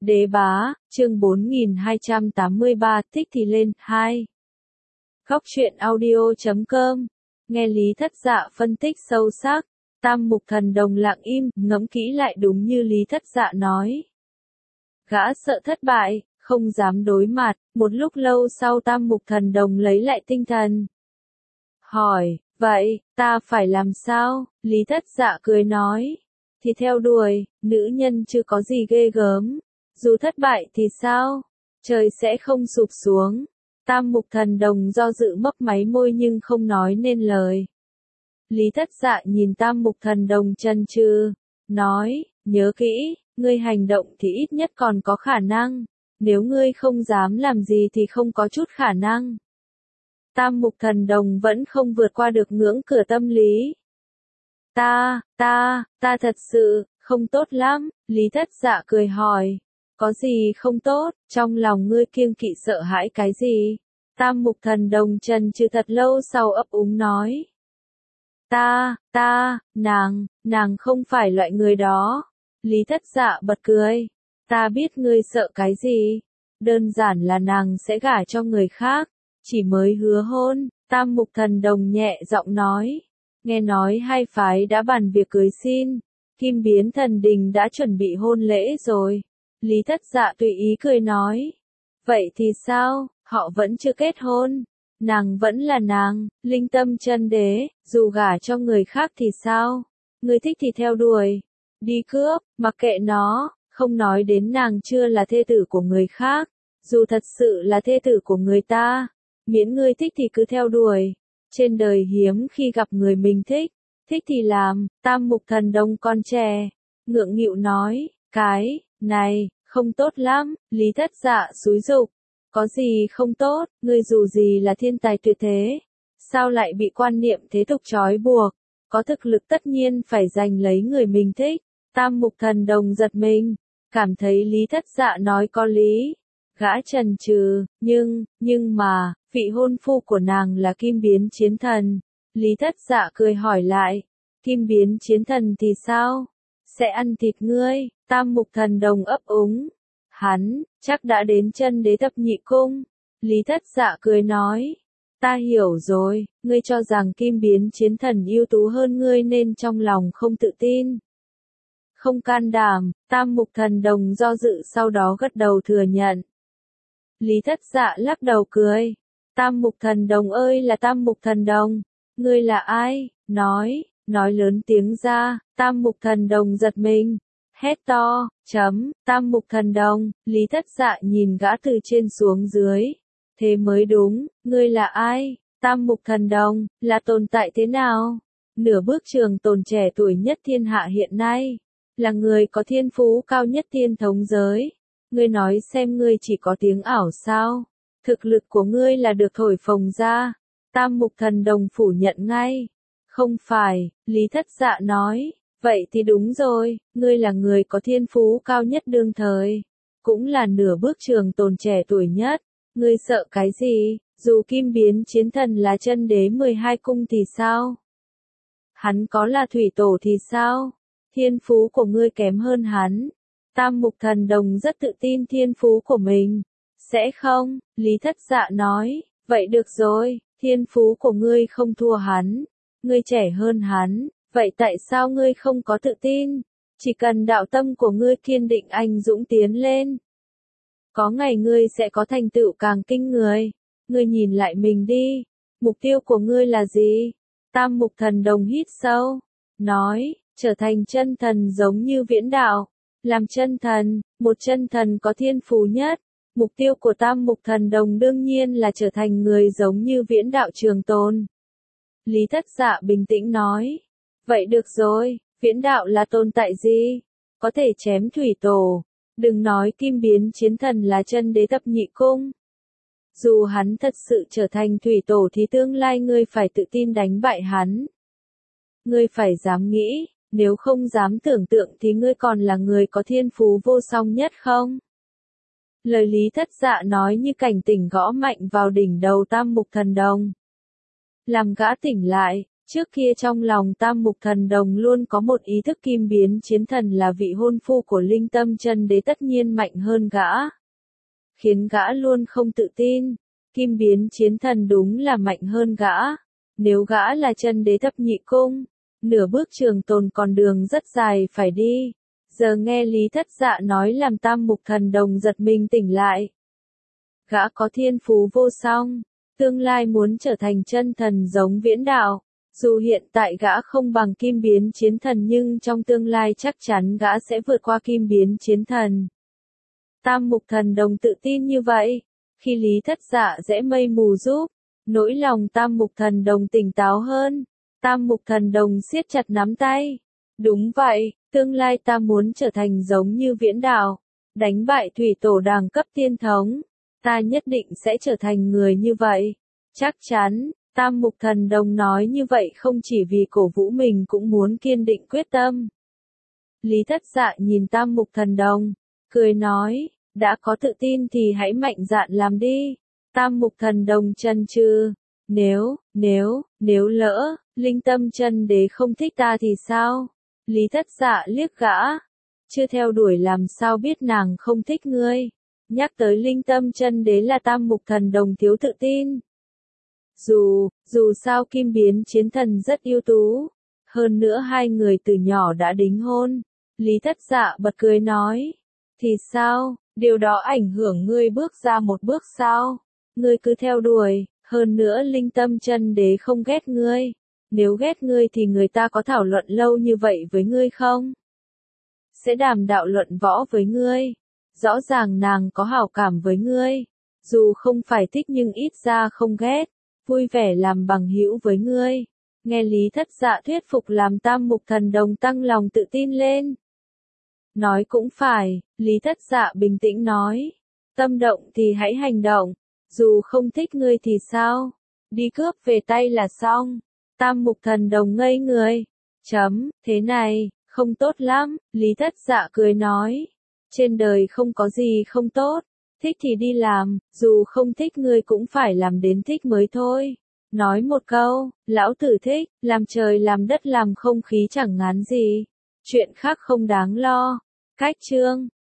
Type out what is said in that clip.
Đế bá, chương 4283, thích thì lên, 2. Góc truyện audio.com. Nghe Lý Thất Dạ phân tích sâu sắc, Tam Mục Thần Đồng lặng im, ngẫm kỹ lại đúng như Lý Thất Dạ nói. Gã sợ thất bại, không dám đối mặt, một lúc lâu sau Tam Mục Thần Đồng lấy lại tinh thần. Hỏi, vậy, ta phải làm sao? Lý Thất Dạ cười nói. Thì theo đuổi, nữ nhân chưa có gì ghê gớm. Dù thất bại thì sao? Trời sẽ không sụp xuống. Tam Mục Thần Đồng do dự mấp máy môi nhưng không nói nên lời. Lý Thất Dạ nhìn Tam Mục Thần Đồng chần chừ, nói, nhớ kỹ, ngươi hành động thì ít nhất còn có khả năng. Nếu ngươi không dám làm gì thì không có chút khả năng. Tam Mục Thần Đồng vẫn không vượt qua được ngưỡng cửa tâm lý. Ta thật sự, không tốt lắm, Lý Thất Dạ cười hỏi. Có gì không tốt, trong lòng ngươi kiêng kỵ sợ hãi cái gì? Tam Mục Thần Đồng chần chừ thật lâu sau ấp úng nói. Nàng không phải loại người đó. Lý Thất Dạ bật cười. Ta biết ngươi sợ cái gì? Đơn giản là nàng sẽ gả cho người khác. Chỉ mới hứa hôn, Tam Mục Thần Đồng nhẹ giọng nói. Nghe nói hai phái đã bàn việc cưới xin. Kim Biến Thần Đình đã chuẩn bị hôn lễ rồi. Lý Thất Dạ tùy ý cười nói. Vậy thì sao, họ vẫn chưa kết hôn. Nàng vẫn là nàng, linh tâm chân đế, dù gả cho người khác thì sao? Người thích thì theo đuổi. Đi cướp, mặc kệ nó, không nói đến nàng chưa là thê tử của người khác. Dù thật sự là thê tử của người ta, miễn ngươi thích thì cứ theo đuổi. Trên đời hiếm khi gặp người mình thích thì làm. Tam Mục Thần Đồng con trẻ, ngượng nghịu nói, cái này không tốt lắm. Lý Thất Dạ xúi giục, có gì không tốt, ngươi dù gì là thiên tài tuyệt thế, sao lại bị quan niệm thế tục trói buộc, có thực lực tất nhiên phải giành lấy người mình thích. Tam Mục Thần Đồng giật mình, cảm thấy Lý Thất Dạ nói có lý. Gã chần chừ, nhưng mà, vị hôn phu của nàng là Kim Biến Chiến Thần. Lý Thất Dạ cười hỏi lại, Kim Biến Chiến Thần thì sao? Sẽ ăn thịt ngươi. Tam Mục Thần Đồng ấp úng. Hắn, chắc đã đến chân đế thập nhị cung. Lý Thất Dạ cười nói. Ta hiểu rồi, ngươi cho rằng Kim Biến Chiến Thần ưu tú hơn ngươi nên trong lòng không tự tin. Không can đảm, Tam Mục Thần Đồng do dự sau đó gật đầu thừa nhận. Lý Thất Dạ lắc đầu cười. Tam Mục Thần Đồng ơi là Tam Mục Thần Đồng, ngươi là ai? Nói lớn tiếng ra. Tam Mục Thần Đồng giật mình, hét to, Tam Mục Thần Đồng. Lý Thất Dạ nhìn gã từ trên xuống dưới. Thế mới đúng, ngươi là ai? Tam Mục Thần Đồng, là tồn tại thế nào? Nửa bước trường tồn trẻ tuổi nhất thiên hạ hiện nay, là người có thiên phú cao nhất thiên thống giới. Ngươi nói xem ngươi chỉ có tiếng ảo sao? Thực lực của ngươi là được thổi phồng ra. Tam Mục Thần Đồng phủ nhận ngay. Không phải, Lý Thất Dạ nói. Vậy thì đúng rồi, ngươi là người có thiên phú cao nhất đương thời. Cũng là nửa bước trường tồn trẻ tuổi nhất. Ngươi sợ cái gì? Dù Kim Biến Chiến Thần là chân đế 12 cung thì sao? Hắn có là thủy tổ thì sao? Thiên phú của ngươi kém hơn hắn. Tam Mục Thần Đồng rất tự tin thiên phú của mình. Sẽ không, Lý Thất Dạ nói. Vậy được rồi, thiên phú của ngươi không thua hắn. Ngươi trẻ hơn hắn, vậy tại sao ngươi không có tự tin? Chỉ cần đạo tâm của ngươi kiên định anh dũng tiến lên. Có ngày ngươi sẽ có thành tựu càng kinh người. Ngươi nhìn lại mình đi. Mục tiêu của ngươi là gì? Tam Mục Thần Đồng hít sâu. Nói, trở thành chân thần giống như Viễn Đạo. Làm chân thần, một chân thần có thiên phú nhất. Mục tiêu của Tam Mục Thần Đồng đương nhiên là trở thành người giống như Viễn Đạo trường tồn. Lý Thất Dạ bình tĩnh nói. Vậy được rồi, Viễn Đạo là tồn tại gì? Có thể chém thủy tổ. Đừng nói Kim Biến Chiến Thần là chân đế thập nhị cung. Dù hắn thật sự trở thành thủy tổ thì tương lai ngươi phải tự tin đánh bại hắn. Ngươi phải dám nghĩ, nếu không dám tưởng tượng thì ngươi còn là người có thiên phú vô song nhất không? Lời Lý Thất Dạ nói như cảnh tỉnh gõ mạnh vào đỉnh đầu Tam Mục Thần Đồng. Làm gã tỉnh lại, Trước kia trong lòng Tam Mục Thần Đồng luôn có một ý thức Kim Biến Chiến Thần là vị hôn phu của Linh Tâm Chân Đế tất nhiên mạnh hơn gã. Khiến gã luôn không tự tin, Kim Biến Chiến Thần đúng là mạnh hơn gã. Nếu gã là Chân Đế thập nhị cung, nửa bước trường tồn còn đường rất dài phải đi. Giờ nghe Lý Thất Dạ nói làm Tam Mục Thần Đồng giật mình tỉnh lại. Gã có thiên phú vô song, tương lai muốn trở thành chân thần giống Viễn Đạo. Dù hiện tại gã không bằng Kim Biến Chiến Thần nhưng trong tương lai chắc chắn gã sẽ vượt qua Kim Biến Chiến Thần. Tam Mục Thần Đồng tự tin như vậy, khi Lý Thất Dạ rẽ mây mù giúp, nỗi lòng Tam Mục Thần Đồng tỉnh táo hơn. Tam Mục Thần Đồng siết chặt nắm tay. Đúng vậy, tương lai ta muốn trở thành giống như Viễn Đạo, đánh bại thủy tổ đẳng cấp tiên thống. Ta nhất định sẽ trở thành người như vậy. Chắc chắn, Tam Mục Thần Đồng nói như vậy không chỉ vì cổ vũ mình cũng muốn kiên định quyết tâm. Lý Thất Dạ nhìn Tam Mục Thần Đồng, cười nói, đã có tự tin thì hãy mạnh dạn làm đi. Tam Mục Thần Đồng chần chừ, nếu lỡ, Linh Tâm Chân Đế không thích ta thì sao? Lý Thất Dạ liếc gã, chưa theo đuổi làm sao biết nàng không thích ngươi. Nhắc tới Linh Tâm Chân Đế là Tam Mục Thần Đồng thiếu tự tin. Dù sao Kim Biến Chiến Thần rất ưu tú, hơn nữa hai người từ nhỏ đã đính hôn. Lý Thất Dạ bật cười nói, thì sao, điều đó ảnh hưởng ngươi bước ra một bước sao? Ngươi cứ theo đuổi, hơn nữa Linh Tâm Chân Đế không ghét ngươi. Nếu ghét ngươi thì người ta có thảo luận lâu như vậy với ngươi không? Sẽ đàm đạo luận võ với ngươi. Rõ ràng nàng có hảo cảm với ngươi. Dù không phải thích nhưng ít ra không ghét. Vui vẻ làm bằng hữu với ngươi. Nghe Lý Thất Dạ thuyết phục làm Tam Mục Thần Đồng tăng lòng tự tin lên. Nói cũng phải, Lý Thất Dạ bình tĩnh nói. Tâm động thì hãy hành động. Dù không thích ngươi thì sao? Đi cướp về tay là xong. Tam Mục Thần Đồng ngây người. Thế này, không tốt lắm, Lý Thất Dạ cười nói. Trên đời không có gì không tốt. Thích thì đi làm, dù không thích ngươi cũng phải làm đến thích mới thôi. Nói một câu, lão tử thích, làm trời làm đất làm không khí chẳng ngán gì. Chuyện khác không đáng lo. Cách chương